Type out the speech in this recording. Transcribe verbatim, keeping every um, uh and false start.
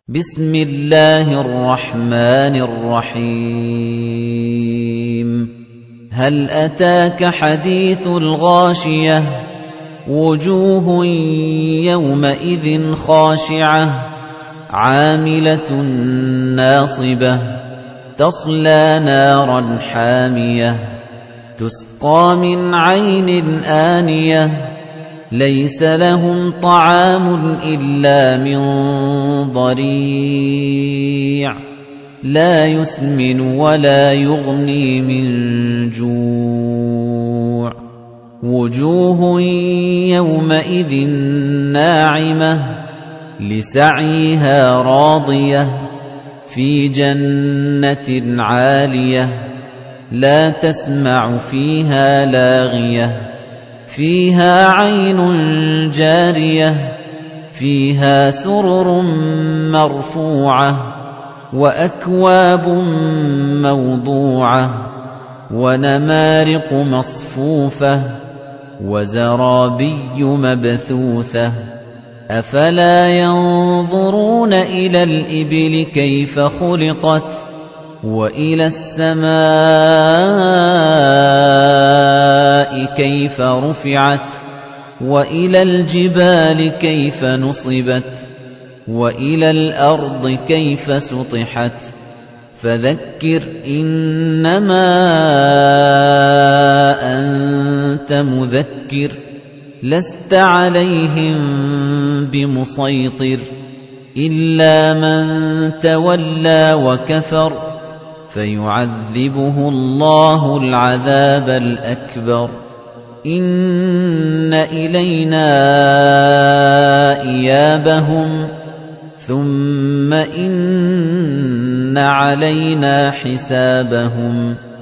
بسم الله الرحمن الرحيم هل أتاك حديث الغاشية وجوه يومئذ خاشعة عاملة ناصبة تصلى نارا حامية تسقى من عين آنية ليس لهم طعام إلا من ضريع لا يسمن ولا يغني من جوع وجوه يومئذ ناعمة لسعيها راضية في جنة عالية لا تسمع فيها لاغية فيها عين جارية فيها سرر مرفوعة وأكواب موضوعة ونمارق مصفوفة وزرابي مبثوثة أفلا ينظرون إلى الإبل كيف خلقت وإلى السماء كيف رفعت وإلى الجبال كيف نصبت وإلى الأرض كيف سطحت فذكر إنما أنت مذكر لست عليهم بمسيطر إلا من تولى وكفر فيعذبه الله العذاب الأكبر إن إلينا إيابهم ثم إن علينا حسابهم